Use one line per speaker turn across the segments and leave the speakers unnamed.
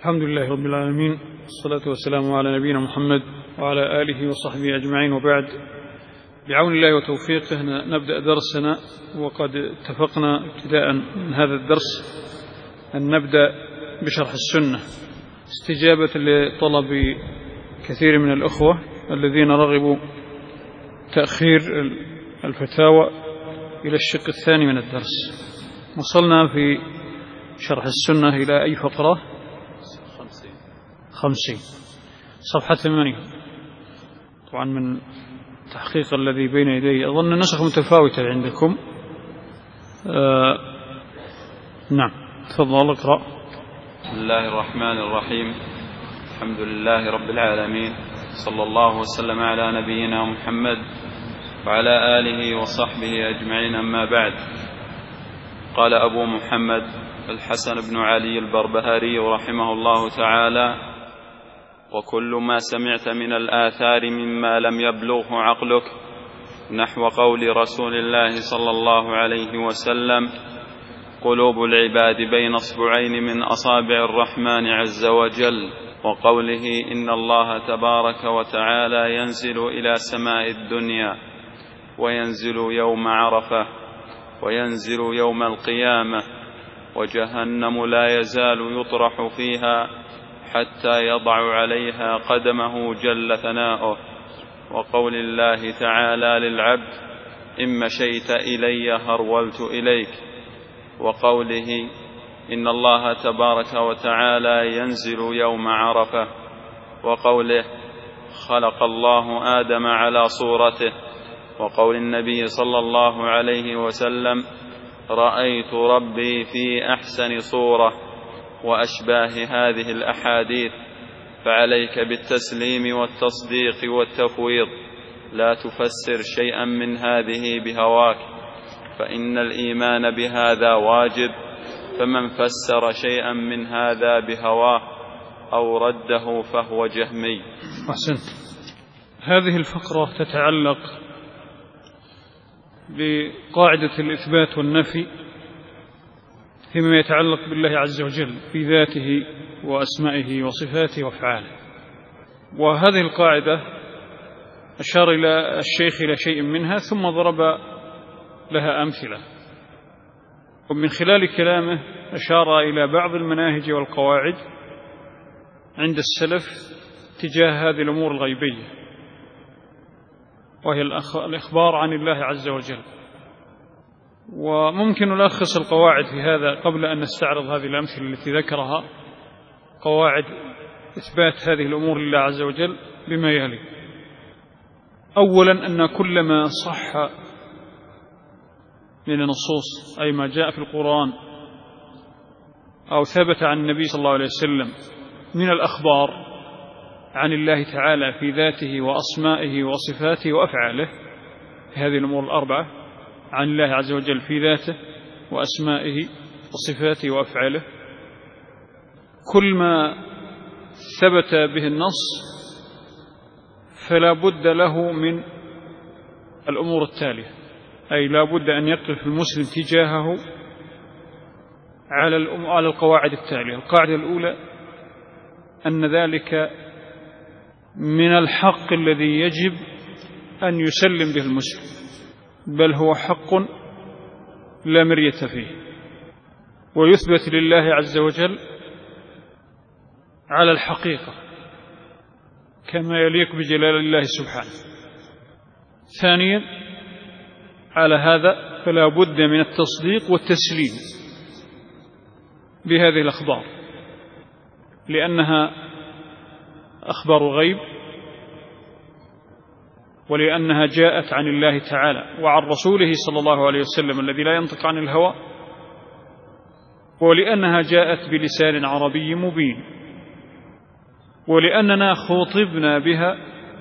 الحمد لله رب العالمين، والصلاة والسلام على نبينا محمد وعلى آله وصحبه أجمعين، وبعد. بعون الله وتوفيقه نبدأ درسنا، وقد اتفقنا ابتداء من هذا الدرس أن نبدأ بشرح السنة استجابة لطلب كثير من الأخوة الذين رغبوا تأخير الفتاوى إلى الشق الثاني من الدرس. وصلنا في شرح السنة إلى أي فقرة؟ 50 صفحة 8. طبعا من التحقيق الذي بين يدي أظن النسخ متفاوتة عندكم. نعم، تفضل اقرأ.
بسم الله الرحمن الرحيم. الحمد لله رب العالمين، صلى الله وسلم على نبينا محمد وعلى آله وصحبه أجمعين، أما بعد. قال أبو محمد الحسن بن علي البربهاري رحمه الله تعالى: وكل ما سمعت من الآثار مما لم يبلغه عقلك نحو قول رسول الله صلى الله عليه وسلم: قلوب العباد بين اصبعين من أصابع الرحمن عز وجل، وقوله: إن الله تبارك وتعالى ينزل إلى سماء الدنيا وينزل يوم عرفة وينزل يوم القيامة، وجهنم لا يزال يطرح فيها حتى يضع عليها قدمه جل ثناؤه، وقول الله تعالى للعبد: إن مشيت إلي هرولت إليك، وقوله: إن الله تبارك وتعالى ينزل يوم عرفة، وقوله: خلق الله آدم على صورته، وقول النبي صلى الله عليه وسلم: رأيت ربي في أحسن صورة، وأشباه هذه الأحاديث. فعليك بالتسليم والتصديق والتفويض، لا تفسر شيئا من هذه بهواك، فإن الإيمان بهذا واجب، فمن فسر شيئا من هذا بهواه أو رده فهو جهمي.
أحسنت. هذه الفقرة تتعلق بقاعدة الإثبات والنفي فيما يتعلق بالله عز وجل في ذاته وأسمائه وصفاته وأفعاله. وهذه القاعدة أشار إلى الشيخ إلى شيء منها ثم ضرب لها أمثلة، ومن خلال كلامه أشار إلى بعض المناهج والقواعد عند السلف تجاه هذه الأمور الغيبية، وهي الإخبار عن الله عز وجل. وممكن نلخص القواعد في هذا قبل أن نستعرض هذه الأمثلة التي ذكرها، قواعد إثبات هذه الأمور لله عز وجل بما يلي: أولا، أن كل ما صح من النصوص، أي ما جاء في القرآن أو ثبت عن النبي صلى الله عليه وسلم من الأخبار عن الله تعالى في ذاته وأسمائه وصفاته وأفعاله، في هذه الأمور الأربعة عن الله عز وجل في ذاته وأسمائه وصفاته وأفعاله، كل ما ثبت به النص فلا بد له من الأمور التالية، أي لا بد أن يقف المسلم تجاهه على القواعد التالية. القاعدة الأولى: أن ذلك من الحق الذي يجب أن يسلم به المسلم، بل هو حق لا مرية فيه، ويثبت لله عز وجل على الحقيقة كما يليق بجلال الله سبحانه. ثانيا، على هذا فلا بد من التصديق والتسليم بهذه الأخبار، لأنها أخبار غيب، ولأنها جاءت عن الله تعالى وعن رسوله صلى الله عليه وسلم الذي لا ينطق عن الهوى، ولأنها جاءت بلسان عربي مبين، ولأننا خوطبنا بها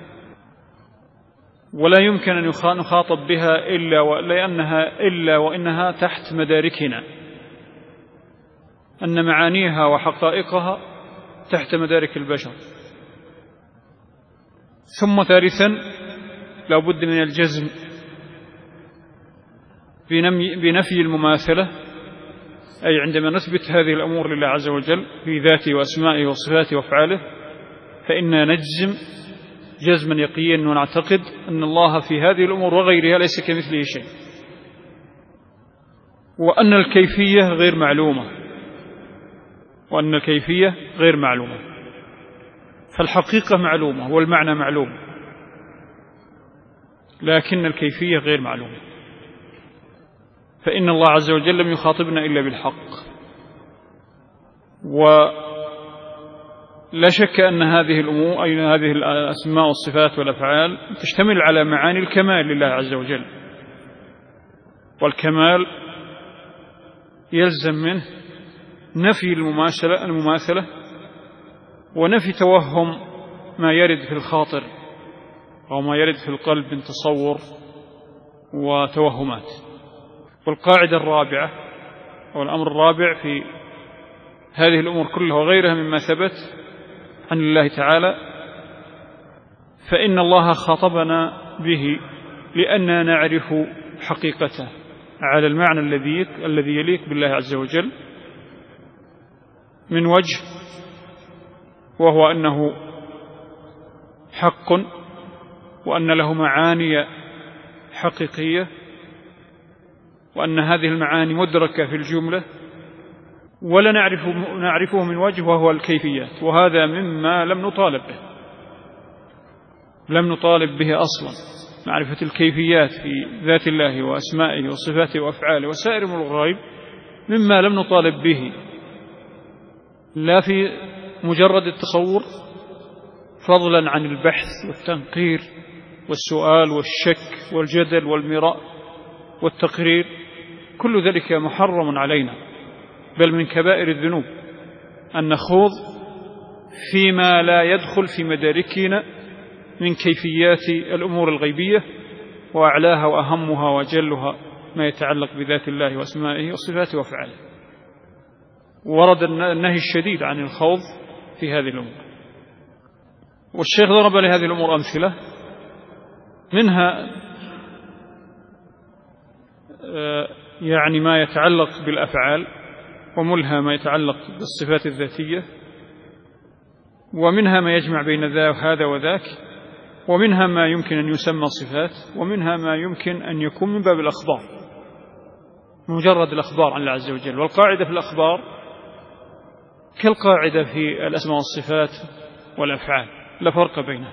ولا يمكن أن نخاطب بها إلا وإنها تحت مداركنا، أن معانيها وحقائقها تحت مدارك البشر. ثم ثالثا، لا بد من الجزم بنفي المماثلة أي عندما نثبت هذه الأمور لله عز وجل في ذاته وأسمائه وصفاته وأفعاله، فإننا نجزم جزما يقينا ونعتقد أن الله في هذه الأمور وغيرها ليس كمثله شيء، وأن الكيفية غير معلومة، فالحقيقة معلومة والمعنى معلوم، لكن الكيفية غير معلومة. فإن الله عز وجل لم يخاطبنا إلا بالحق، ولا شك أن هذه الأمور أي هذه الأسماء والصفات والأفعال تشتمل على معاني الكمال لله عز وجل، والكمال يلزم منه نفي المماثلة ونفي توهم ما يرد في الخاطر أو ما يرد في القلب من تصور وتوهمات. والقاعدة الرابعة أو الأمر الرابع في هذه الأمور كلها وغيرها مما ثبت عن الله تعالى، فإن الله خاطبنا به لأننا نعرف حقيقته على المعنى الذي يليق بالله عز وجل من وجه، وهو أنه حق وأن له معاني حقيقية، وأن هذه المعاني مدركة في الجملة، ولا نعرفه من وجه وهو الكيفيات، وهذا مما لم نطالب به أصلا. معرفة الكيفيات في ذات الله وأسمائه وصفاته وأفعاله وسائر أمور الغيب مما لم نطالب به، لا في مجرد التصور فضلا عن البحث والتنقير والسؤال والشك والجدل والمراء والتقرير، كل ذلك محرم علينا، بل من كبائر الذنوب أن نخوض فيما لا يدخل في مداركنا من كيفيات الأمور الغيبية، وأعلاها وأهمها وأجلها ما يتعلق بذات الله وأسمائه وصفاته وأفعاله. ورد النهي الشديد عن الخوض في هذه الأمور، والشيخ ضرب لهذه الأمور أمثلة، منها يعني ما يتعلق بالأفعال، وملها ما يتعلق بالصفات الذاتية، ومنها ما يجمع بين هذا وذاك، ومنها ما يمكن أن يسمى صفات، ومنها ما يمكن أن يكون من باب الأخبار، مجرد الأخبار عن الله عز وجل. والقاعدة في الأخبار كالقاعدة في الأسماء والصفات والأفعال، لا فرق بينها.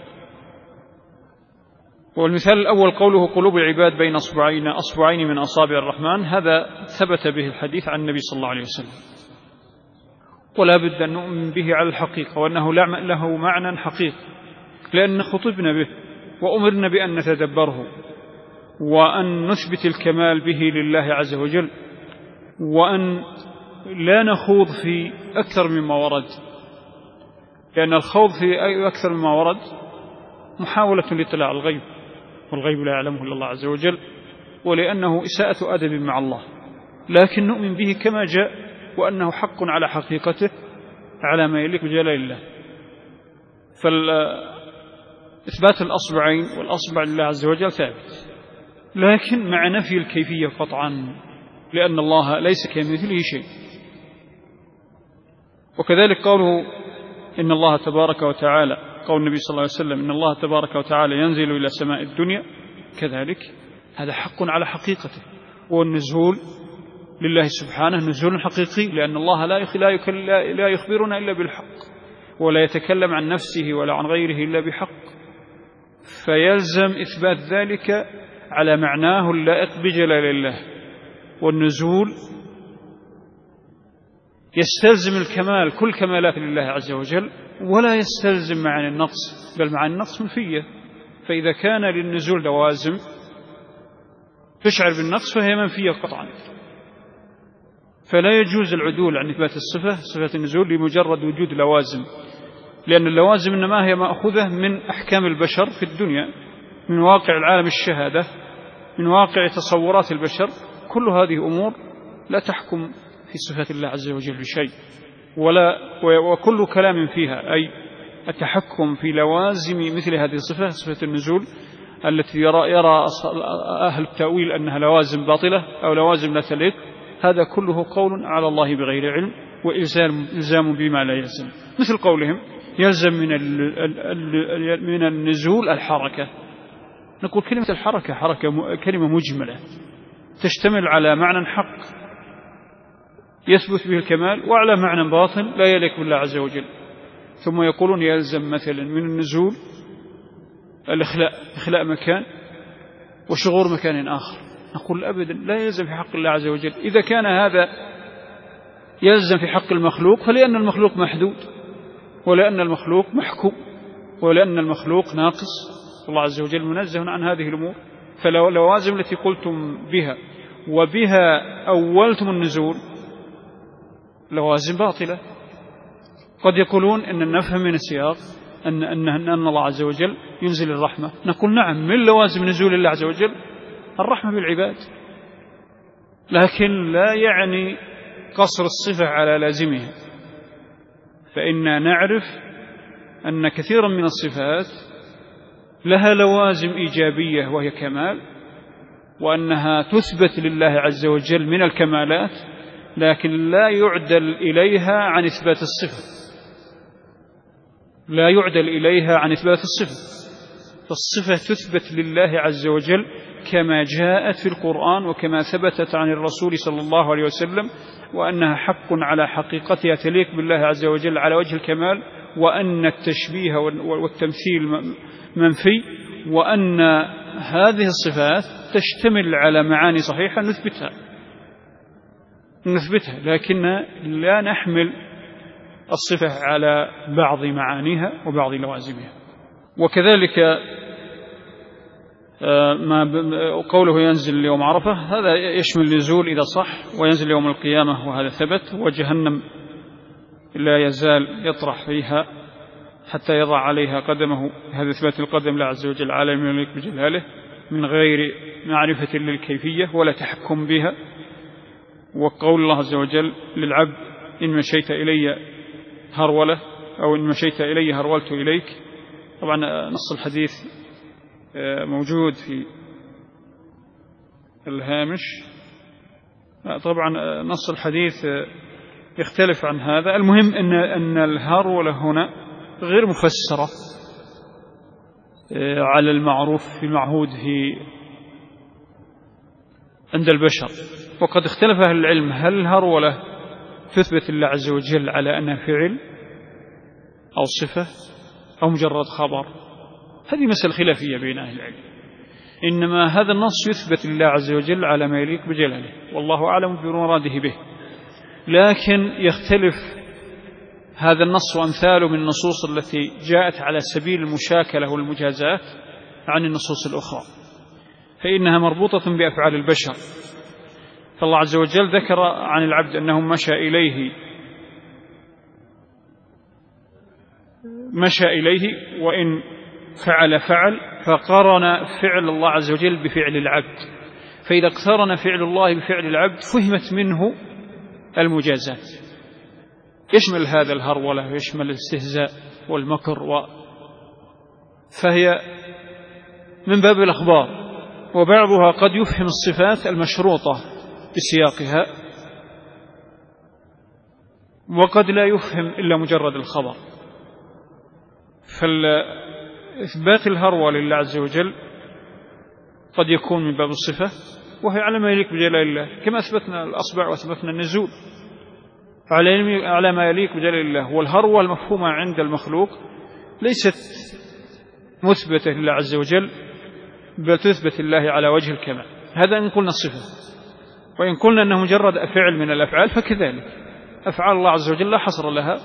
والمثال الأول قوله قلوب العباد بين أصبعين من أصابع الرحمن، هذا ثبت به الحديث عن النبي صلى الله عليه وسلم، ولا بد أن نؤمن به على الحقيقة، وأنه له معنى حقيقي، لأن خطبنا به وأمرنا بأن نتدبره وأن نثبت الكمال به لله عز وجل، وأن لا نخوض في أكثر مما ورد، لأن الخوض في أكثر مما ورد محاولة لاطلاع الغيب، والغيب لا يعلمه إلا الله عز وجل، ولأنه إساءة أدب مع الله. لكن نؤمن به كما جاء، وأنه حق على حقيقته على ما يليق بجلال الله. فإثبات الأصبعين والأصبع لله عز وجل ثابت، لكن مع نفي الكيفية قطعا، لأن الله ليس كمثله شيء. وكذلك قوله إن الله تبارك وتعالى، قول النبي صلى الله عليه وسلم إن الله تبارك وتعالى ينزل إلى سماء الدنيا، كذلك هذا حق على حقيقته، والنزول لله سبحانه نزول حقيقي، لأن الله لا يخبرنا إلا بالحق، ولا يتكلم عن نفسه ولا عن غيره إلا بحق، فيلزم إثبات ذلك على معناه اللائق بجلال الله. والنزول يستلزم الكمال، كل كمالات لله عز وجل، ولا يستلزم معاني النقص، بل معاني النقص منفية. فإذا كان للنزول لوازم تشعر بالنقص فهي منفية قطعا، فلا يجوز العدول عن إثبات صفة النزول لمجرد وجود لوازم، لأن اللوازم إنما هي مأخوذة من أحكام البشر في الدنيا، من واقع العالم الشهادة، من واقع تصورات البشر. كل هذه أمور لا تحكم في صفات الله عز وجل بشيء، وكل كلام فيها أي التحكم في لوازم مثل هذه الصفة، صفة النزول التي يرى أهل التأويل أنها لوازم باطلة أو لوازم لا تليق، هذا كله قول على الله بغير علم وإلزام بما لا يلزم، مثل قولهم يلزم من النزول الحركة. نقول كلمة الحركة كلمة مجملة تشتمل على معنى حق يثبت به الكمال وعلى معنى باطن لا يليق بالله عز وجل. ثم يقولون يلزم مثلا من النزول إخلاء مكان وشغور مكان آخر. نقول أبدا لا يلزم في حق الله عز وجل. إذا كان هذا يلزم في حق المخلوق فلأن المخلوق محدود، ولأن المخلوق محكوم، ولأن المخلوق ناقص، الله عز وجل منزه عن هذه الأمور. فاللوازم التي قلتم بها وبها أولتم النزول لوازم باطلة. قد يقولون أن نفهم من السياق أن الله عز وجل ينزل الرحمة. نقول نعم، من لوازم نزول الله عز وجل الرحمة بالعباد، لكن لا يعني قصر الصفة على لازمها. فإننا نعرف أن كثيرا من الصفات لها لوازم إيجابية وهي كمال، وأنها تثبت لله عز وجل من الكمالات، لكن لا يعدل إليها عن إثبات الصفة، لا يعدل إليها عن إثبات الصفة. فالصفة تثبت لله عز وجل كما جاءت في القرآن وكما ثبتت عن الرسول صلى الله عليه وسلم، وأنها حق على حقيقتها تليق بالله عز وجل على وجه الكمال، وأن التشبيه والتمثيل منفي، وأن هذه الصفات تشتمل على معاني صحيحة نثبتها، لكن لا نحمل الصفة على بعض معانيها وبعض لوازمها. وكذلك ما قوله ينزل يوم عرفة هذا يشمل النزول إذا صح، وينزل يوم القيامة وهذا ثبت، وجهنم لا يزال يطرح فيها حتى يضع عليها قدمه. هذا إثبات القدم لا عز وجل على من يليق بجلاله من غير معرفة للكيفية ولا تحكم بها. وقول الله عز وجل للعبد إن مشيت إلي هرولة، أو إن مشيت إلي هرولت إليك. طبعا نص الحديث موجود في الهامش. طبعا نص الحديث يختلف عن هذا. المهم أن الهرولة هنا غير مفسرة على المعروف في المعهود عند البشر. وقد اختلف أهل العلم هل الهرولة تثبت الله عز وجل على أنها فعل أو صفة أو مجرد خبر. هذه مسألة خلافية بين أهل العلم. إنما هذا النص يثبت لله عز وجل على ما يليق بجلاله، والله أعلم بمراده به. لكن يختلف هذا النص وأمثاله من النصوص التي جاءت على سبيل المشاكلة والمجازات عن النصوص الأخرى، فإنها مربوطة بأفعال البشر. فالله عز وجل ذكر عن العبد أنه مشى إليه وإن فعل فقارن فعل الله عز وجل بفعل العبد. فإذا اقترن فعل الله بفعل العبد فهمت منه المجازات. يشمل هذا الهرولة ويشمل الاستهزاء والمكر فهي من باب الأخبار، وبعضها قد يفهم الصفات المشروطة بسياقها، وقد لا يفهم إلا مجرد الخبر. فإثبات الهرولة لله عز وجل قد يكون من باب الصفة وهي على ما يليق بجلال الله، كما أثبتنا الأصبع وأثبتنا النزول على ما يليق بجلال الله. والهرولة المفهومة عند المخلوق ليست مثبتة لله عز وجل، بل تثبت الله على وجه الكمال. هذا إن قلنا الصفة. وإن قلنا أنه مجرد فعل من الأفعال فكذلك أفعال الله عز وجل لا حصر لها،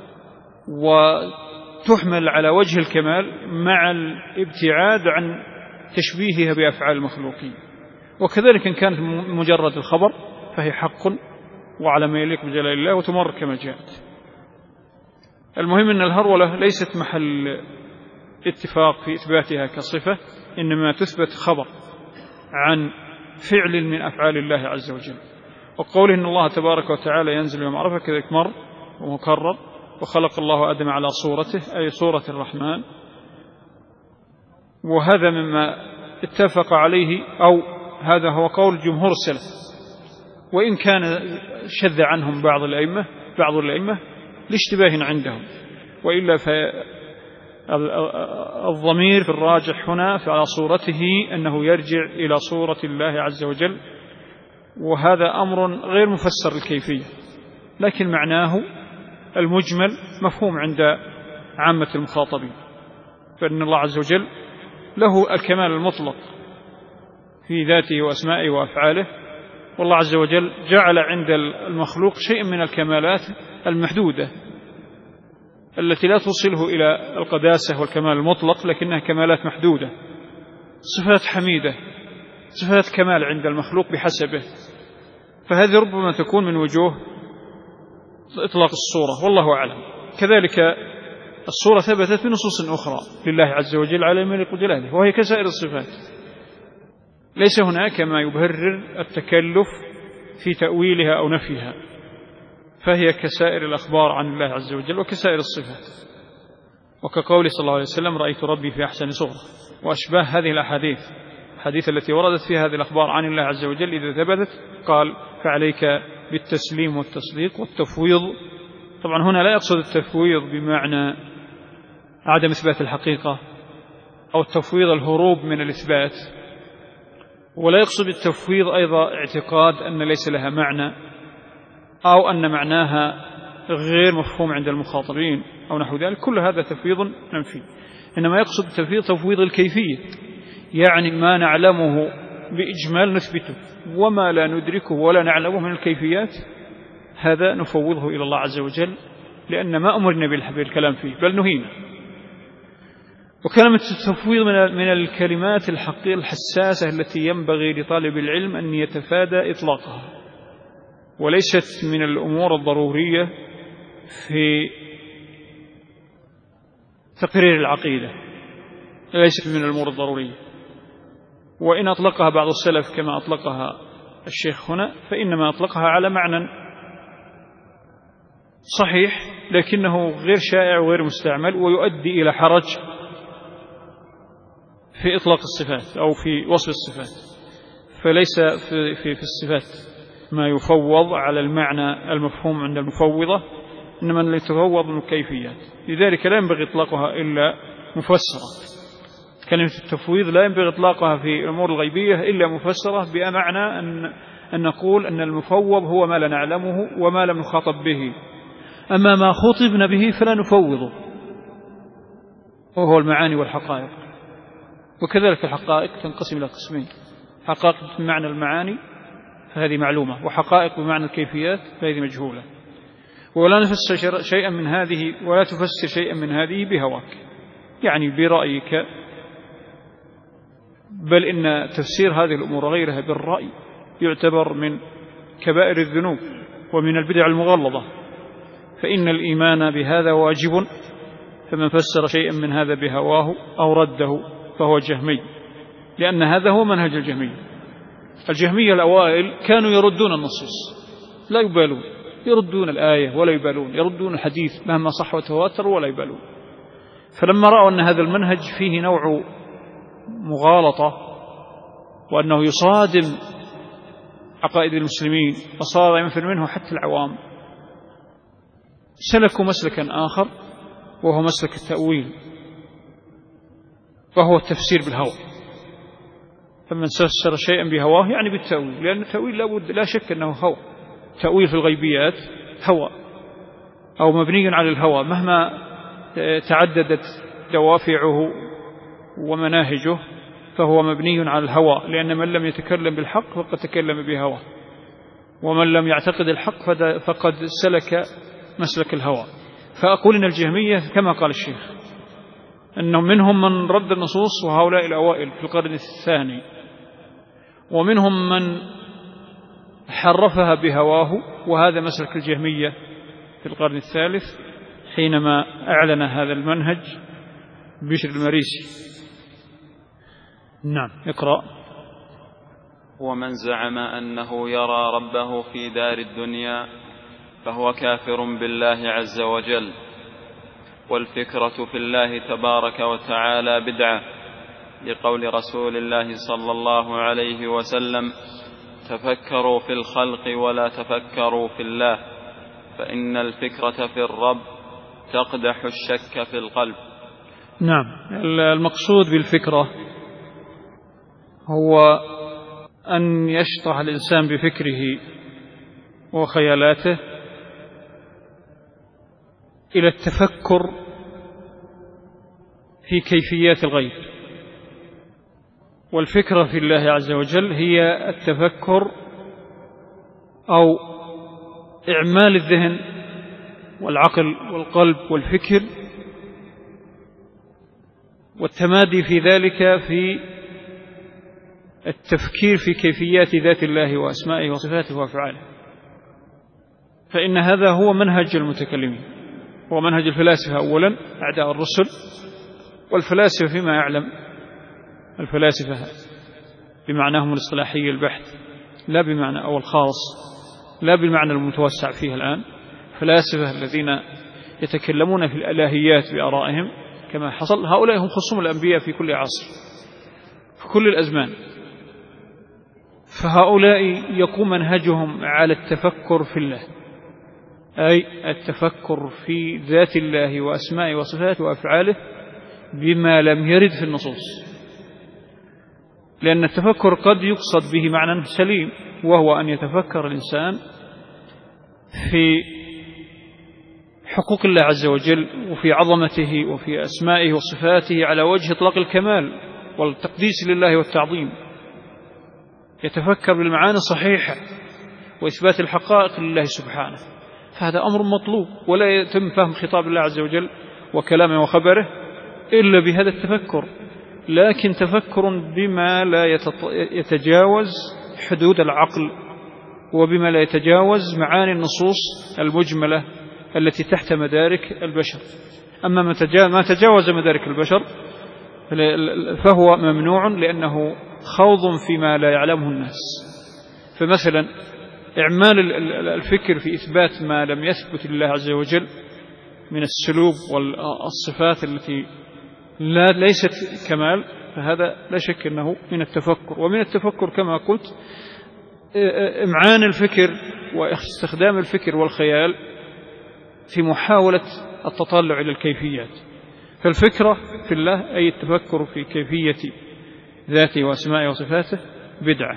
وتحمل على وجه الكمال مع الابتعاد عن تشبيهها بأفعال المخلوقين. وكذلك إن كانت مجرد الخبر فهي حق وعلى ما يليق بجلال الله وتمر كما جاءت. المهم أن الهرولة ليست محل اتفاق في إثباتها كصفة، إنما تثبت خبر عن فعل من أفعال الله عز وجل. وقوله إن الله تبارك وتعالى ينزل يوم عرفة كذلك مر ومكرر. وخلق الله آدم على صورته أي صورة الرحمن، وهذا مما اتفق عليه، أو هذا هو قول جمهور السلف، وإن كان شذ عنهم بعض الأئمة لاشتباه عندهم، وإلا فالضمير في الراجح هنا على صورته أنه يرجع إلى صورة الله عز وجل، وهذا أمر غير مفسر الكيفية، لكن معناه المجمل مفهوم عند عامة المخاطبين، فإن الله عز وجل له الكمال المطلق في ذاته وأسمائه وأفعاله، والله عز وجل جعل عند المخلوق شيء من الكمالات المحدودة التي لا توصله إلى القداسة والكمال المطلق، لكنها كمالات محدودة، صفات حميدة، صفات كمال عند المخلوق بحسبه، فهذه ربما تكون من وجوه إطلاق الصورة، والله أعلم. كذلك الصورة ثبتت في نصوص أخرى لله عز وجل على ما يليق بجلاله، وهي كسائر الصفات، ليس هناك ما يبرر التكلف في تأويلها أو نفيها، فهي كسائر الأخبار عن الله عز وجل وكسائر الصفات، وكقول صلى الله عليه وسلم رأيت ربي في أحسن صورة، وأشباه هذه الأحاديث التي وردت في هذه الأخبار عن الله عز وجل إذا ثبتت قال فعليك بالتسليم والتصديق والتفويض. طبعا هنا لا يقصد التفويض بمعنى عدم إثبات الحقيقة أو التفويض الهروب من الإثبات، ولا يقصد التفويض أيضا اعتقاد أن ليس لها معنى أو أن معناها غير مفهوم عند المخاطبين أو نحو ذلك، كل هذا تفويض منفي. إنما يقصد تفويض الكيفية، يعني ما نعلمه بإجمال نثبته، وما لا ندركه ولا نعلمه من الكيفيات هذا نفوضه إلى الله عز وجل، لأن ما أمرنا بالكلام فيه بل نهينا. وكلمة التفويض من الكلمات الحساسة التي ينبغي لطالب العلم أن يتفادى إطلاقها، وليست من الأمور الضرورية في تقرير العقيدة، ليست من الأمور الضرورية، وإن أطلقها بعض السلف كما أطلقها الشيخ هنا فإنما أطلقها على معنى صحيح، لكنه غير شائع وغير مستعمل، ويؤدي إلى حرج في إطلاق الصفات أو في وصف الصفات، فليس في الصفات ما يفوض على المعنى المفهوم عند المفوضة، إنما اللي يتفوض من الكيفيات، لذلك لا ينبغي إطلاقها إلا مفسرة. كلمة التفويض لا ينبغي إطلاقها في الأمور الغيبية إلا مفسرة، بمعنى أن نقول أن المفوض هو ما لا نعلمه وما لم نخاطب به، أما ما خطبنا به فلا نفوضه، وهو المعاني والحقائق. وكذلك الحقائق تنقسم إلى قسمين: حقائق بمعنى المعاني فهذه معلومة، وحقائق بمعنى الكيفيات فهذه مجهولة. ولا نفسر شيئا من هذه ولا تفسر شيئا من هذه بهواك، يعني برأيك، بل إن تفسير هذه الأمور غيرها بالرأي يعتبر من كبائر الذنوب ومن البدع المغلظة، فإن الإيمان بهذا واجب، فمن فسر شيئا من هذا بهواه أو رده فهو جهمي، لأن هذا هو منهج الجهمية. الجهمية الأوائل كانوا يردون النصوص لا يبالون، يردون الآية ولا يبالون، يردون الحديث مهما صح وتواتر ولا يبالون. فلما رأوا أن هذا المنهج فيه نوع مغالطة وأنه يصادم عقائد المسلمين فصار ينفر منه حتى العوام، سلكوا مسلكا آخر وهو مسلك التأويل، وهو التفسير بالهوى. فمن فسر شيئا بهواه يعني بالتأويل، لأن التأويل لا شك أنه هوى. تأويل في الغيبيات هوى أو مبني على الهوى مهما تعددت دوافعه ومناهجه، فهو مبني على الهوى، لأن من لم يتكلم بالحق فقد تكلم بهوى، ومن لم يعتقد الحق فقد سلك مسلك الهوى. فأقول إن الجهمية كما قال الشيخ أنه منهم من رد النصوص، وهؤلاء الأوائل في القرن الثاني، ومنهم من حرفها بهواه، وهذا مسلك الجهمية في القرن الثالث حينما أعلن هذا المنهج بشر المريسي. نعم، اقرأ.
ومن زعم أنه يرى ربه في دار الدنيا فهو كافر بالله عز وجل، والفكرة في الله تبارك وتعالى بدعة، لقول رسول الله صلى الله عليه وسلم: تفكروا في الخلق ولا تفكروا في الله، فإن الفكرة في الرب تقدح الشك في القلب.
نعم، المقصود بالفكرة هو أن يشطح الإنسان بفكره وخيالاته إلى التفكر في كيفيات الغيب. والفكرة في الله عز وجل هي التفكر أو إعمال الذهن والعقل والقلب والفكر والتمادي في ذلك في التفكير في كيفيات ذات الله وأسمائه وصفاته وأفعاله. فإن هذا هو منهج المتكلمين، هو منهج الفلاسفة أولا أعداء الرسل. والفلاسفة فيما يعلم الفلاسفة بمعناهم الاصطلاحي البحث، لا بمعنى أو الخاص، لا بالمعنى المتوسع فيه الآن. فلاسفة الذين يتكلمون في الإلهيات بآرائهم كما حصل، هؤلاء هم خصوم الأنبياء في كل عصر في كل الأزمان. فهؤلاء يقوم منهجهم على التفكر في الله، أي التفكر في ذات الله وأسمائه وصفاته وأفعاله بما لم يرد في النصوص. لأن التفكر قد يقصد به معنى سليم، وهو أن يتفكر الإنسان في حقوق الله عز وجل وفي عظمته وفي أسمائه وصفاته على وجه إطلاق الكمال والتقديس لله والتعظيم. يتفكر بالمعاني الصحيحة وإثبات الحقائق لله سبحانه. فهذا أمر مطلوب، ولا يتم فهم خطاب الله عز وجل وكلامه وخبره إلا بهذا التفكر، لكن تفكر بما لا يتجاوز حدود العقل، وبما لا يتجاوز معاني النصوص المجملة التي تحت مدارك البشر. أما ما تجاوز مدارك البشر فهو ممنوع، لأنه خوض فيما لا يعلمه الناس. فمثلا إعمال الفكر في إثبات ما لم يثبت لله عز وجل من السلوب والصفات التي ليست كمال، فهذا لا شك أنه من التفكر. ومن التفكر كما قلت إمعان الفكر واستخدام الفكر والخيال في محاولة التطلع إلى الكيفيات. فالفكرة في الله أي التفكر في كيفية ذاته وأسمائه وصفاته بدعة،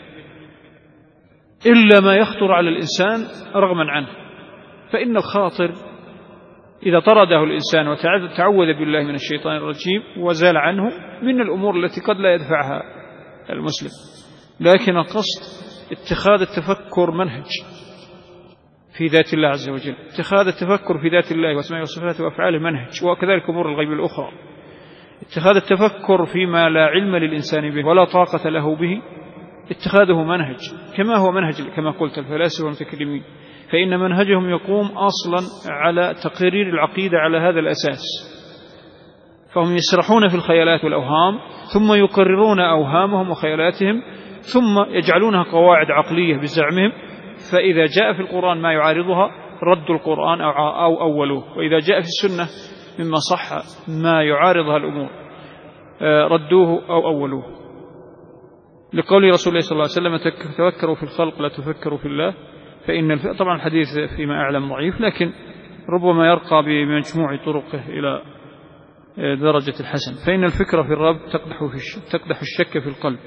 إلا ما يخطر على الإنسان رغما عنه. فإن الخاطر إذا طرده الإنسان وتعوذ بالله من الشيطان الرجيم وزال عنه من الأمور التي قد لا يدفعها المسلم، لكن القصد اتخاذ التفكر منهج في ذات الله عز وجل، اتخاذ التفكر في ذات الله واسمائه وصفاته وأفعاله منهج، وكذلك أمور الغيب الأخرى. اتخاذ التفكر فيما لا علم للإنسان به ولا طاقة له به اتخاذه منهج، كما هو منهج كما قلت الفلاسفة والمتكلمين، فإن منهجهم يقوم أصلا على تقرير العقيدة على هذا الأساس. فهم يسرحون في الخيالات والأوهام، ثم يقررون أوهامهم وخيالاتهم، ثم يجعلونها قواعد عقلية بزعمهم. فإذا جاء في القرآن ما يعارضها ردوا القرآن أو أولوه، وإذا جاء في السنة مما صح ما يعارضها الأمور ردوه أو أولوه. لقول رسول الله صلى الله عليه وسلم تفكروا في الخلق لا تفكروا في الله. فإن طبعا الحديث فيما أعلم ضعيف، لكن ربما يرقى بمجموع طرقه إلى درجة الحسن. فإن الفكرة في الرب تقدح الشك في القلب.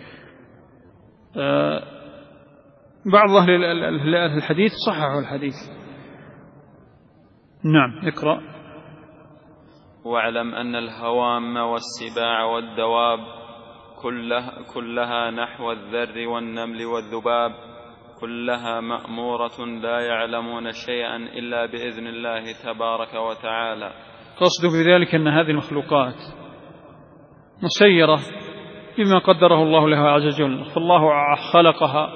بعض أهل الحديث صححوا الحديث. نعم، اقرأ.
واعلم أن الهوام والسباع والدواب كلها نحو الذر والنمل والذباب كلها مأمورة لا يعلمون شيئا إلا بإذن الله تبارك وتعالى.
قصده بذلك أن هذه المخلوقات مسيرة بما قدره الله لها عز وجل، فالله خلقها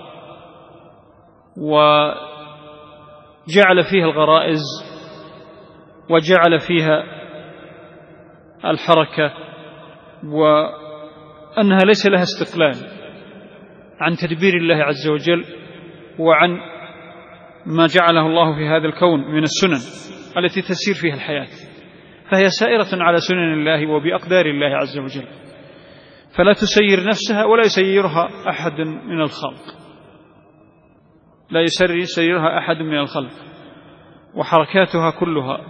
وجعل فيها الغرائز وجعل فيها الحركة، وأنها ليس لها استقلال عن تدبير الله عز وجل وعن ما جعله الله في هذا الكون من السنن التي تسير فيها الحياة، فهي سائرة على سنن الله وبأقدار الله عز وجل، فلا تسير نفسها ولا يسيرها أحد من الخلق. لا يسيرها أحد من الخلق، وحركاتها كلها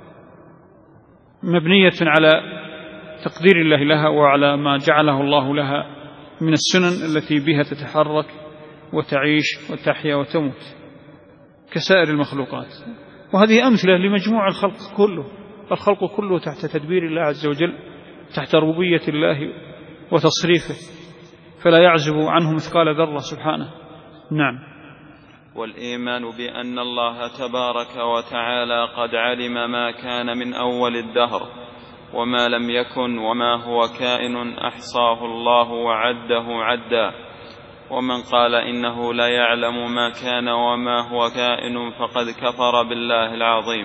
مبنية على تقدير الله لها وعلى ما جعله الله لها من السنن التي بها تتحرك وتعيش وتحيا وتموت كسائر المخلوقات. وهذه أمثلة لمجموع الخلق كله، الخلق كله تحت تدبير الله عز وجل، تحت ربوبية الله وتصريفه، فلا يعزب عنه مثقال ذرة سبحانه. نعم.
والإيمان بأن الله تبارك وتعالى قد علم ما كان من أول الدهر وما لم يكن وما هو كائن أحصاه الله وعده عدا. ومن قال إنه لا يعلم ما كان وما هو كائن فقد كفر بالله العظيم.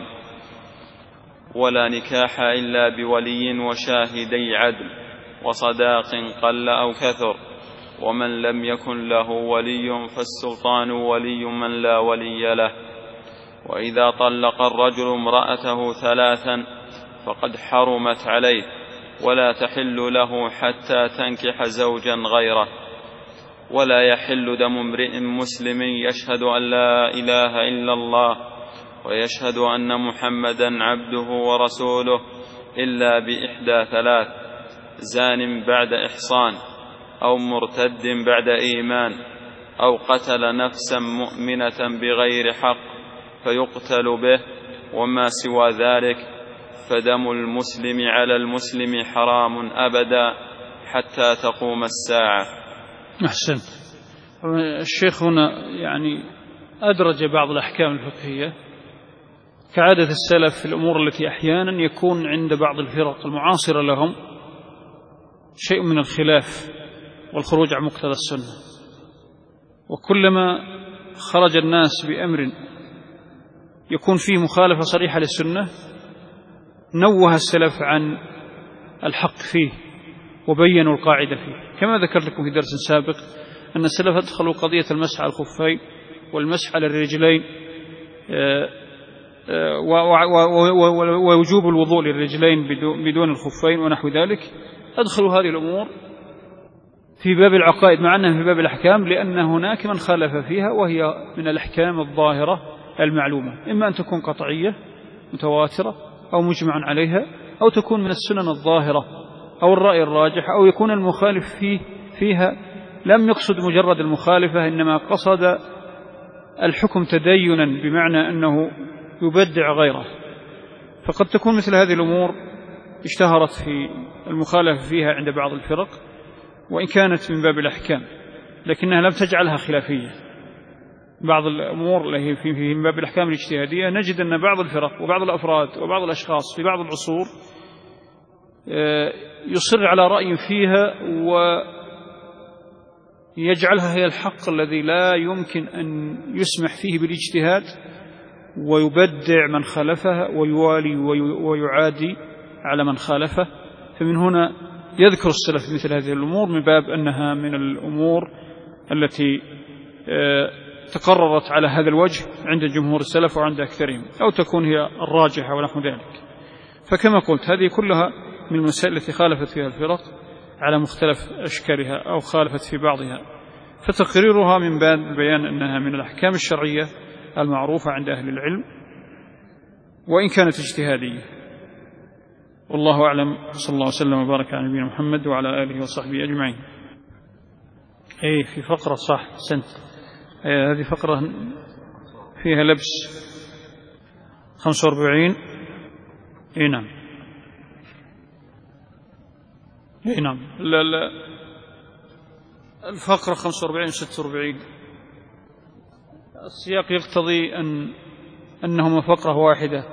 ولا نكاح إلا بولي وشاهدي عدل وصداق قل أو كثر، ومن لم يكن له ولي فالسلطان ولي من لا ولي له. وإذا طلق الرجل امرأته 3 فقد حرمت عليه ولا تحل له حتى تنكح زوجا غيره. ولا يحل دم امرئ مسلم يشهد أن لا إله إلا الله ويشهد أن محمدا عبده ورسوله إلا بإحدى 3: زان بعد إحصان، أو مرتد بعد إيمان، أو قتل نفسا مؤمنة بغير حق فيقتل به، وما سوى ذلك فدم المسلم على المسلم حرام أبدا حتى تقوم الساعة.
أحسنت. الشيخ هنا يعني أدرج بعض الأحكام الفقهية كعادة السلف في الأمور التي أحيانا يكون عند بعض الفرق المعاصرة لهم شيء من الخلاف والخروج عن مقتضى السنة. وكلما خرج الناس بأمر يكون فيه مخالفة صريحة للسنة نوه السلف عن الحق فيه وبينوا القاعدة فيه. كما ذكرت لكم في درس سابق أن السلف أدخلوا قضية المسح على الخفين والمسح على الرجلين ووجوب الوضوء للرجلين بدون الخفين ونحو ذلك، أدخلوا هذه الأمور في باب العقائد مع أنها في باب الأحكام، لأن هناك من خالف فيها وهي من الأحكام الظاهرة المعلومة، إما أن تكون قطعية متواترة أو مجمع عليها، أو تكون من السنن الظاهرة أو الرأي الراجح، أو يكون المخالف فيها لم يقصد مجرد المخالفة إنما قصد الحكم تدينا بمعنى أنه يبدع غيره. فقد تكون مثل هذه الأمور اشتهرت في المخالفة فيها عند بعض الفرق وإن كانت من باب الأحكام، لكنها لم تجعلها خلافية. بعض الأمور التي في من باب الأحكام الاجتهادية نجد أن بعض الفرق وبعض الأفراد وبعض الأشخاص في بعض العصور يصر على رأي فيها ويجعلها هي الحق الذي لا يمكن أن يسمح فيه بالاجتهاد، ويبدع من خالفها ويوالي ويعادي على من خالفه. فمن هنا يذكر السلف مثل هذه الأمور من باب أنها من الأمور التي تقررت على هذا الوجه عند جمهور السلف وعند أكثرهم، أو تكون هي الراجحة ونحو ذلك. فكما قلت هذه كلها من المسائل التي خالفت فيها الفرق على مختلف أشكالها أو خالفت في بعضها، فتقريرها من باب بيان أنها من الأحكام الشرعية المعروفة عند أهل العلم وإن كانت اجتهادية. والله أعلم، صلى الله وسلم وبارك على نبينا محمد وعلى آله وصحبه أجمعين. في فقرة صح سنت، هذه فقرة فيها لبس 45. نعم نعم، لا الفقرة 45 46 السياق يقتضي أنهما فقرة واحدة،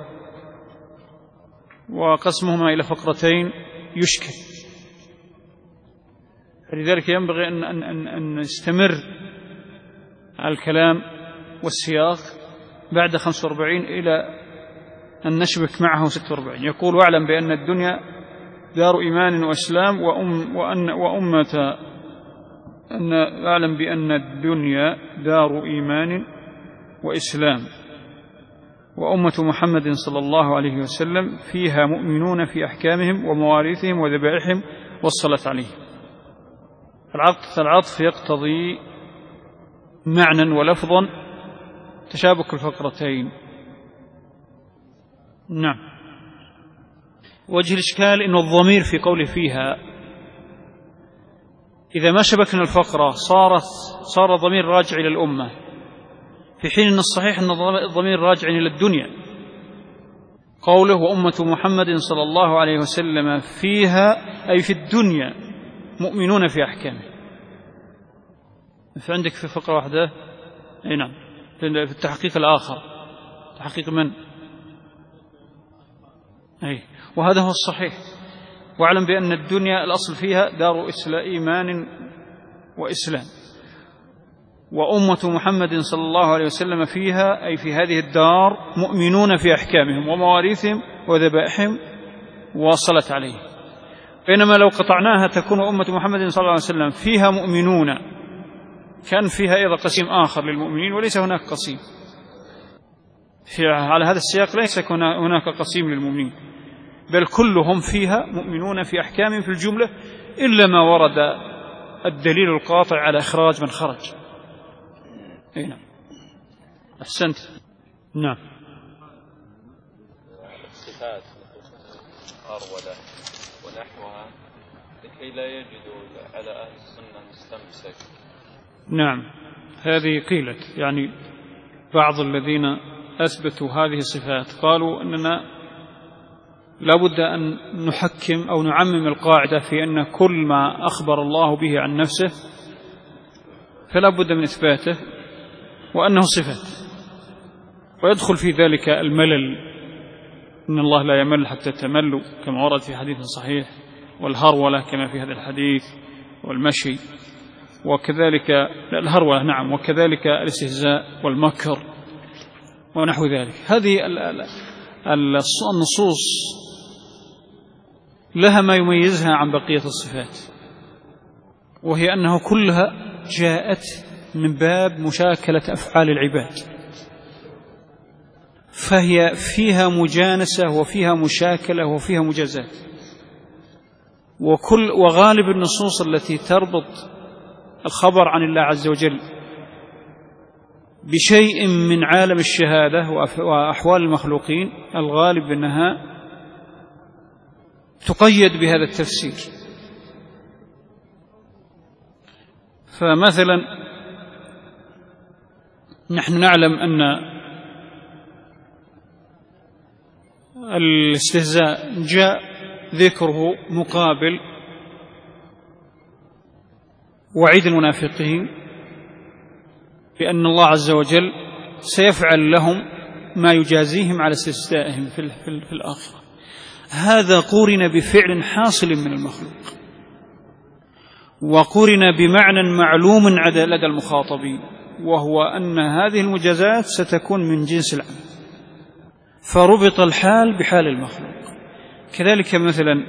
وقسمهما إلى فقرتين يشكل، فلذلك ينبغي أن نستمر على الكلام والسياق بعد 45 إلى أن نشبك معه 46. يقول: واعلم بأن الدنيا دار إيمان وإسلام أعلم بأن الدنيا دار إيمان وإسلام وأمة محمد صلى الله عليه وسلم فيها مؤمنون في أحكامهم ومواريثهم وذبائحهم والصلاة عليهم. العطف يقتضي معنى ولفظا تشابك الفقرتين. نعم. وجه الإشكال إنه الضمير في قوله فيها إذا ما شبكنا الفقرة صار الضمير راجع إلى الأمة، في حين أن الصحيح أن الضمير راجع إلى الدنيا. قوله وأمة محمد صلى الله عليه وسلم فيها أي في الدنيا مؤمنون في أحكامه. فعندك في فقرة واحدة أي نعم في التحقيق الآخر تحقيق من أي، وهذا هو الصحيح. واعلم بأن الدنيا الأصل فيها دار إيمان وإسلام، وأمة محمد صلى الله عليه وسلم فيها أي في هذه الدار مؤمنون في أحكامهم ومواريثهم وذبائحهم وصلت عليه. بينما لو قطعناها تكون أمة محمد صلى الله عليه وسلم فيها مؤمنون، كان فيها أيضا قسيم آخر للمؤمنين وليس هناك قسيم. على هذا السياق ليس هناك قسيم للمؤمنين، بل كلهم فيها مؤمنون في أحكامهم في الجملة، إلا ما ورد الدليل القاطع على إخراج من خرج. أي نعم. أحسنت. نعم.
الصفات أرولة ونحوها لكي لا يجدوا على أهل السنة مستمسك.
نعم، هذه قيلت، يعني بعض الذين أثبتوا هذه الصفات قالوا أننا لا بد أن نحكم أو نعمم القاعدة في أن كل ما أخبر الله به عن نفسه فلا بد من إثباته وأنه صفات، ويدخل في ذلك الملل، إن الله لا يمل حتى تملوا كما ورد في حديث صحيح، والهرولة كما في هذا الحديث، والمشي، وكذلك الهرولة نعم، وكذلك الاستهزاء والمكر ونحو ذلك. هذه النصوص لها ما يميزها عن بقية الصفات، وهي أنه كلها جاءت من باب مشاكلة أفعال العباد، فهي فيها مجانسة وفيها مشاكلة وفيها مجازات. وغالب النصوص التي تربط الخبر عن الله عز وجل بشيء من عالم الشهادة وأحوال المخلوقين الغالب أنها تقيد بهذا التفسير. فمثلا نحن نعلم أن الاستهزاء جاء ذكره مقابل وعيد المنافقين بأن الله عز وجل سيفعل لهم ما يجازيهم على استهزائهم في الآخرة. هذا قورن بفعل حاصل من المخلوق، وقورن بمعنى معلوم لدى المخاطبين، وهو أن هذه المجازات ستكون من جنس العمل، فربط الحال بحال المخلوق. كذلك مثلا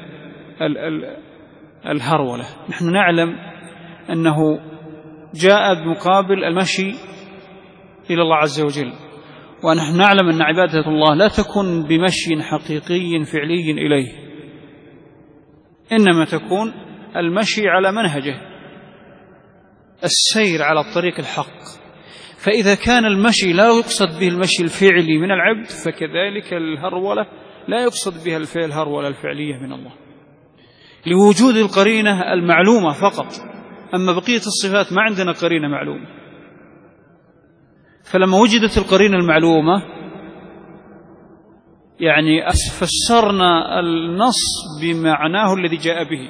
الهرولة، نحن نعلم أنه جاء بمقابل المشي إلى الله عز وجل، ونحن نعلم أن عبادة الله لا تكون بمشي حقيقي فعلي إليه، إنما تكون المشي على منهجه، السير على الطريق الحق. فإذا كان المشي لا يقصد به المشي الفعلي من العبد، فكذلك الهرولة لا يقصد بها الهرولة الفعلية من الله، لوجود القرينة المعلومة فقط. أما بقية الصفات ما عندنا قرينة معلومة، فلما وجدت القرينة المعلومة يعني فسرنا النص بمعناه الذي جاء به.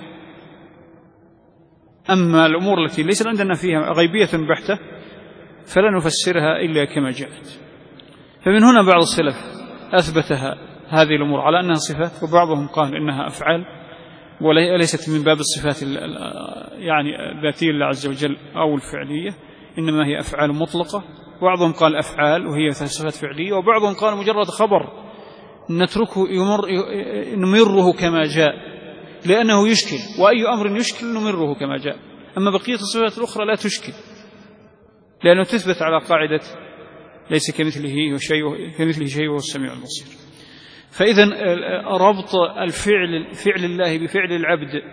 أما الأمور التي ليس عندنا فيها غيبية بحتة فلا نفسرها إلا كما جاءت. فمن هنا بعض السلف أثبتها هذه الأمور على أنها صفات، وبعضهم قال إنها أفعال وليست من باب الصفات يعني الذاتية لله عز وجل أو الفعلية، إنما هي أفعال مطلقة. بعضهم قال أفعال وهي صفات فعلية، وبعضهم قال مجرد خبر نتركه نمره كما جاء لأنه يشكل، وأي أمر يشكل نمره كما جاء. أما بقية الصفات الأخرى لا تشكل، لأنه تثبت على قاعدة ليس كمثله شيء وهو السميع البصير. فإذا ربط فعل الله بفعل العبد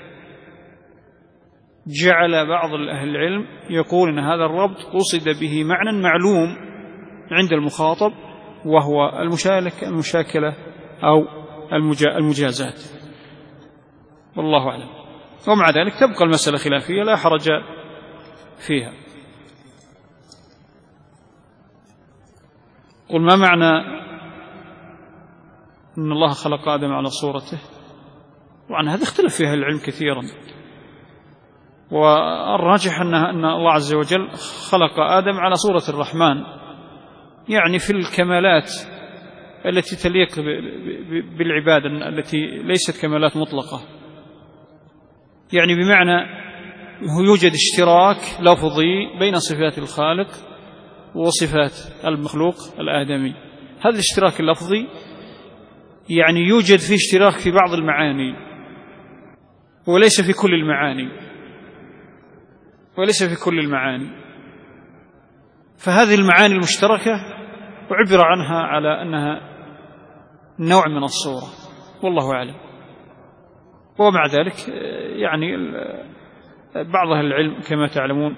جعل بعض أهل العلم يقول أن هذا الربط قصد به معنى معلوم عند المخاطب، وهو المشاكلة أو المجازات، والله أعلم. ومع ذلك تبقى المسألة خلافية لا حرج فيها. قل ما معنى أن الله خلق آدم على صورته؟ وعن هذا اختلف فيها العلم كثيرا، والراجح أن الله عز وجل خلق آدم على صورة الرحمن، يعني في الكمالات التي تليق بالعبادة، التي ليست كمالات مطلقة، يعني بمعنى يوجد اشتراك لفظي بين صفات الخالق وصفات المخلوق الآدمي. هذا الاشتراك اللفظي يعني يوجد فيه اشتراك في بعض المعاني وليس في كل المعاني، فهذه المعاني المشتركة وعبر عنها على أنها نوع من الصورة، والله أعلم. ومع ذلك يعني بعض أهل العلم كما تعلمون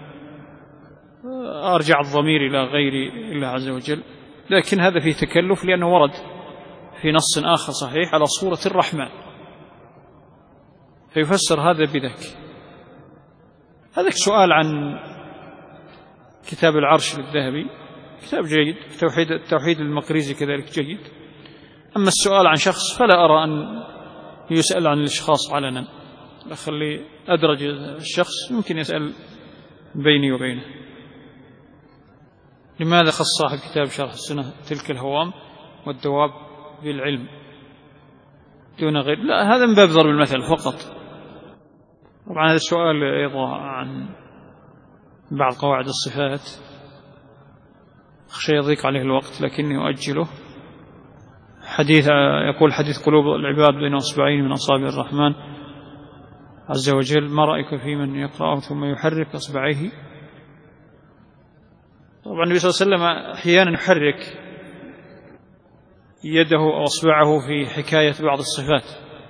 أرجع الضمير إلى غير الله عز وجل، لكن هذا فيه تكلف، لأنه ورد في نص آخر صحيح على صورة الرحمن، فيفسر هذا بذاك. هذا سؤال عن كتاب العرش للذهبي، كتاب جيد، التوحيد المقريزي كذلك جيد. أما السؤال عن شخص فلا أرى أن يسأل عن الأشخاص علنا، أخلي أدرج الشخص يمكن يسأل بيني وبينه. لماذا خص صاحب كتاب شرح السنة تلك الهوام والدواب بالعلم دون غير؟ لا، هذا من باب ضرب المثل فقط. طبعا هذا السؤال أيضا عن بعض قواعد الصفات أخشى يضيق عليه الوقت، لكني أؤجله. يقول حديث قلوب العباد بين أصبعين من أصابع الرحمن عز وجل، ما رأيك في من يقرأه ثم يحرك أصبعيه؟ طبعا النبي صلى الله عليه وسلم أحيانا يحرك يده أو أصبعه في حكاية بعض الصفات،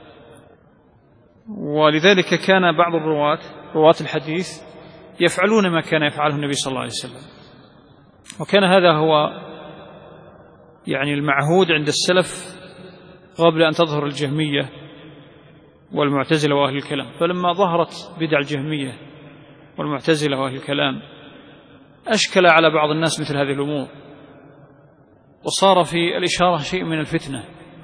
ولذلك كان بعض رواة الحديث يفعلون ما كان يفعله النبي صلى الله عليه وسلم، وكان هذا هو يعني المعهود عند السلف قبل أن تظهر الجهمية والمعتزلة وأهل الكلام. فلما ظهرت بدع الجهمية والمعتزلة وأهل الكلام أشكل على بعض الناس مثل هذه الأمور، وصار في الإشارة شيء من الفتنة.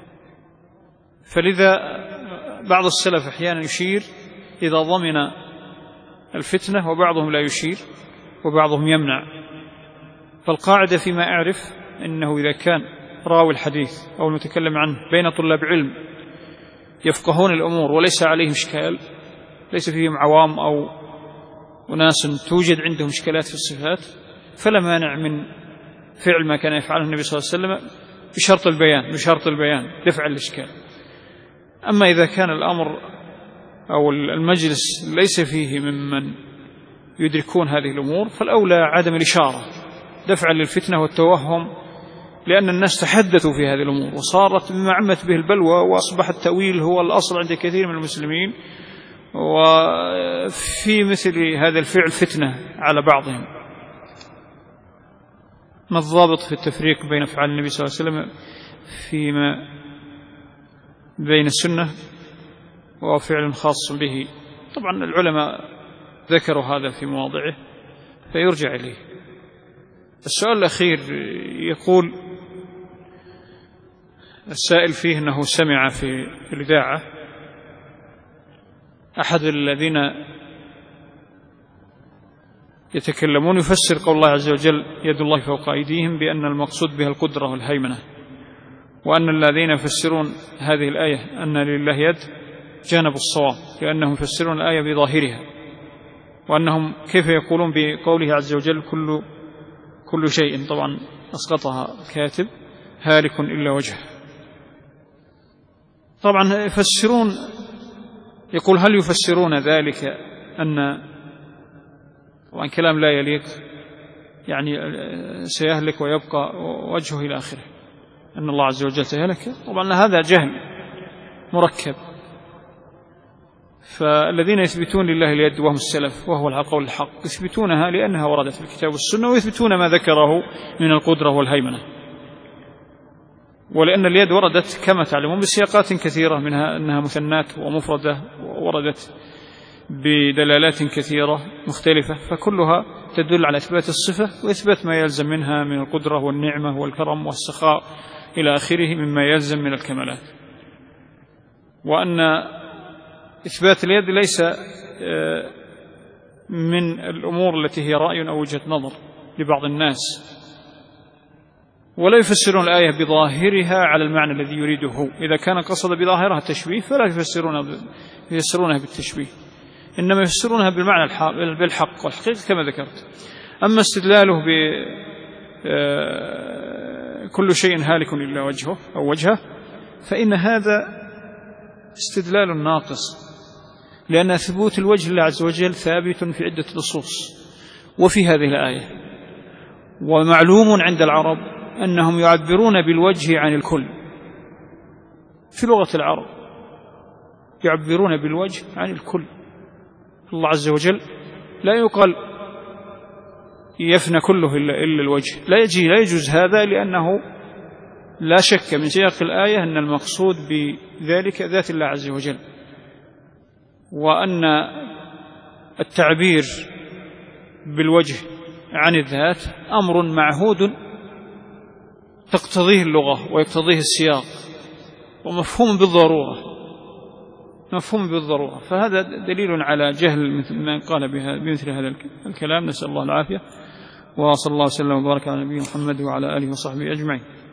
فلذا بعض السلف أحيانا يشير إذا ضمن الفتنة، وبعضهم لا يشير وبعضهم يمنع. فالقاعدة فيما أعرف أنه إذا كان راوي الحديث أو المتكلم عنه بين طلاب علم يفقهون الأمور وليس عليهم إشكال، ليس فيهم عوام أو أناس توجد عندهم إشكالات في الصفات، فلا مانع من فعل ما كان يفعله النبي صلى الله عليه وسلم بشرط البيان دفع الإشكال. أما إذا كان الأمر أو المجلس ليس فيه ممن يدركون هذه الأمور، فالأولى عدم الإشارة دفعا للفتنة والتوهم، لأن الناس تحدثوا في هذه الأمور وصارت مما عمت به البلوى، وأصبح التأويل هو الأصل عند كثير من المسلمين، وفي مثل هذا الفعل فتنة على بعضهم. ما الضابط في التفريق بين أفعال النبي صلى الله عليه وسلم فيما بين السنة وفعل خاص به؟ طبعا العلماء ذكروا هذا في مواضعه فيرجع إليه. السؤال الأخير يقول السائل فيه أنه سمع في الإذاعة أحد الذين يتكلمون يفسر قول الله عز وجل يد الله فوق أيديهم بأن المقصود بها القدرة والهيمنة، وأن الذين يفسرون هذه الآية أن لله يد جانب الصواب، لأنهم يفسرون الآية بظاهرها، وأنهم كيف يقولون بقوله عز وجل كل شيء، طبعا أسقطها الكاتب، هالك إلا وجهه. طبعا يفسرون، يقول هل يفسرون ذلك أن، طبعا كلام لا يليق، يعني سيهلك ويبقى وجهه إلى آخره، أن الله عز وجل سيهلك. طبعا هذا جهل مركب، فالذين يثبتون لله اليد وهم السلف وهو القول الحق يثبتونها لأنها وردت في الكتاب والسنة، ويثبتون ما ذكره من القدرة والهيمنة. ولأن اليد وردت كما تعلمون بسياقات كثيرة، منها أنها مثنات ومفردة، ووردت بدلالات كثيرة مختلفة، فكلها تدل على إثبات الصفة وإثبات ما يلزم منها من القدرة والنعمة والكرم والسخاء إلى آخره مما يلزم من الكمالات. وأن إثبات اليد ليس من الأمور التي هي رأي أو وجهة نظر لبعض الناس، ولا يفسرون الآية بظاهرها على المعنى الذي يريده هو. إذا كان قصد بظاهرها التشبيه فلا يفسرونها بالتشبيه، إنما يفسرونها بالمعنى بالحق والحقيقة كما ذكرت. أما استدلاله كل شيء هالك إلا وجهه أو وجهه، فإن هذا استدلال ناقص، لأن ثبوت الوجه لله عز وجل ثابت في عدة نصوص وفي هذه الآية. ومعلوم عند العرب أنهم يعبرون بالوجه عن الكل، في لغة العرب يعبرون بالوجه عن الكل. الله عز وجل لا يقال يفنى كله إلا الوجه، لا يجوز هذا، لأنه لا شك من سياق الآية أن المقصود بذلك ذات الله عز وجل، وأن التعبير بالوجه عن الذات أمر معهود تقتضيه اللغة ويقتضيه السياق، ومفهوم بالضرورة. فهذا دليل على جهل من قال بمثل هذا الكلام. نسأل الله العافية، وصلى الله وسلم وبارك على نبينا محمد وعلى آله وصحبه أجمعين.